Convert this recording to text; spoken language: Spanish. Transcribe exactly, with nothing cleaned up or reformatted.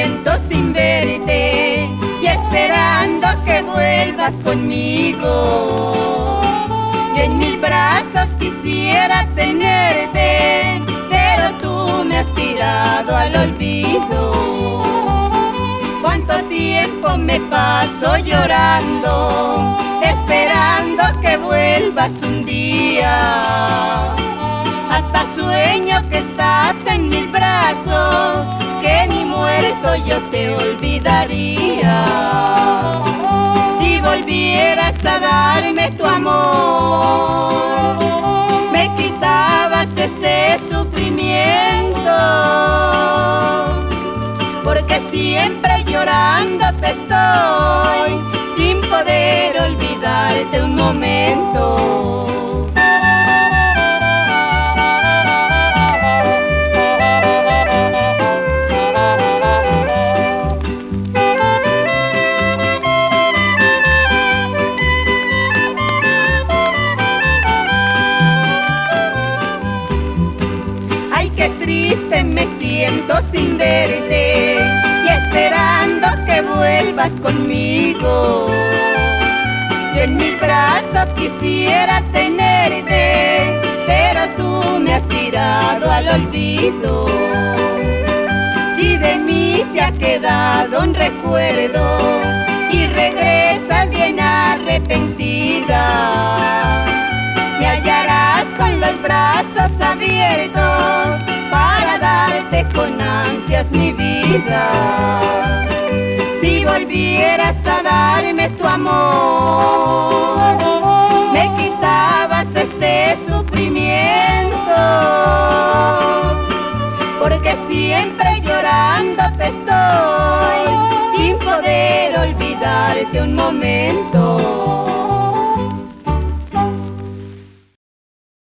siento sin verte y esperando que vuelvas conmigo. Yo en mis brazos quisiera tenerte, pero tú me has tirado al olvido. Cuánto tiempo me paso llorando, esperando que vuelvas un día. Hasta sueño que estás en mis brazos, que ni muerto yo te olvidaría. Si volvieras a darme tu amor, me quitabas este sufrimiento, porque siempre llorando te estoy, sin poder olvidarte un momento. Qué triste me siento sin verte y esperando que vuelvas conmigo. Yo en mis brazos quisiera tenerte, pero tú me has tirado al olvido. Si de mí te ha quedado un recuerdo y regresas bien arrepentida, me hallarás con los brazos abiertos para darte con ansias mi vida. Si volvieras a darme tu amor, me quitabas este sufrimiento, porque siempre llorando te estoy, sin poder olvidarte un momento.